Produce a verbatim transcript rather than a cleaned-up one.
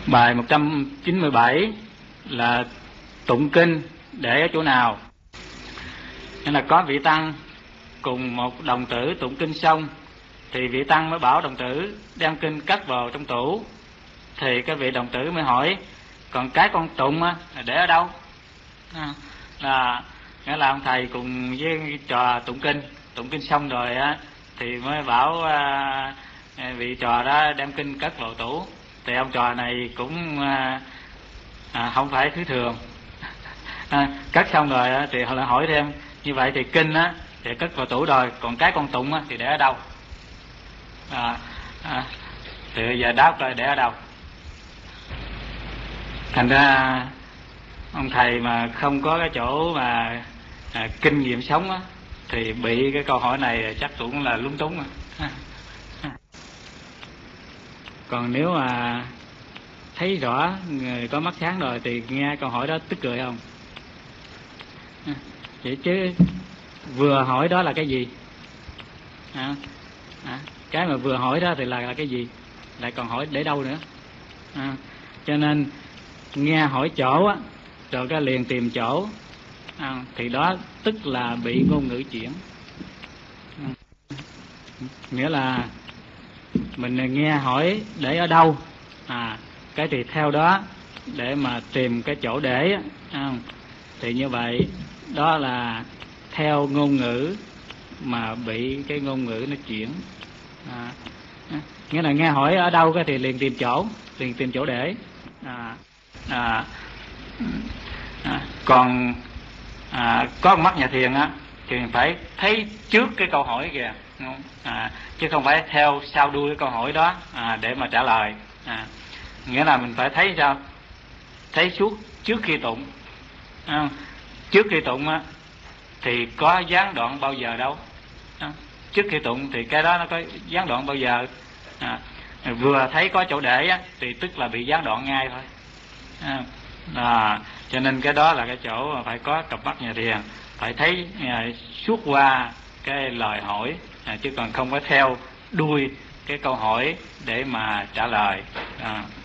Bài một trăm chín mươi bảy là tụng kinh để ở chỗ nào? Nên là có vị tăng cùng một đồng tử tụng kinh xong, thì vị tăng mới bảo đồng tử đem kinh cất vào trong tủ. Thì cái vị đồng tử mới hỏi, còn cái con tụng á để ở đâu? À, là nghĩa là ông thầy cùng với trò tụng kinh, tụng kinh xong rồi á thì mới bảo à, vị trò đó đem kinh cất vào tủ. Thì ông trò này cũng à, à, không phải thứ thường. À, cất xong rồi á, thì họ lại hỏi thêm, như vậy thì kinh á thì cất vào tủ rồi, còn cái con tụng á thì để ở đâu? À, à, thì bây giờ đáp coi để ở đâu. Thành ra ông thầy mà không có cái chỗ mà à, kinh nghiệm sống á thì bị cái câu hỏi này chắc cũng là lúng túng à. Còn nếu mà thấy rõ người có mắt sáng rồi thì nghe câu hỏi đó tức cười không? Vậy chứ vừa hỏi đó là cái gì? À, à, cái mà vừa hỏi đó thì là, là cái gì? Lại còn hỏi để đâu nữa? À, cho nên nghe hỏi chỗ á, rồi cái liền tìm chỗ, à, thì đó tức là bị ngôn ngữ chuyển. À, nghĩa là mình nghe hỏi để ở đâu, à, cái thì theo đó để mà tìm cái chỗ để, à, thì như vậy đó là theo ngôn ngữ mà bị cái ngôn ngữ nó chuyển. À, nghĩa là nghe hỏi ở đâu cái thì liền tìm chỗ, liền tìm chỗ để. À, à, à, còn à, có mắt nhà thiền á thì phải thấy trước cái câu hỏi kìa, à, chứ không phải theo sau đuôi cái câu hỏi đó à, để mà trả lời. À, nghĩa là mình phải thấy sao? Thấy suốt trước khi tụng. À, trước khi tụng á thì có gián đoạn bao giờ đâu. À, trước khi tụng thì cái đó nó có gián đoạn bao giờ. À, vừa thấy có chỗ để á thì tức là bị gián đoạn ngay thôi. À, à, cho nên cái đó là cái chỗ phải có cặp mắt nhà thiền, phải thấy à, suốt qua cái lời hỏi, à, chứ còn không có theo đuôi cái câu hỏi để mà trả lời. À.